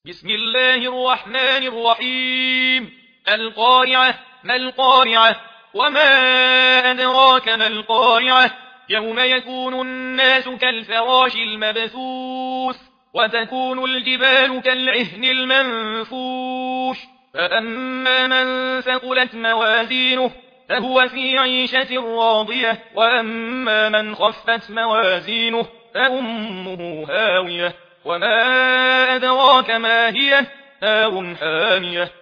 بسم الله الرحمن الرحيم. القارعة. ما القارعة؟ وما أدراك ما القارعة؟ يوم يكون الناس كالفراش المبثوث وتكون الجبال كالعهن المنفوش فأما من ثقلت موازينه فهو في عيشة راضية وأما من خفت موازينه فأمه هاوية وما أدراك ما هي نار حامية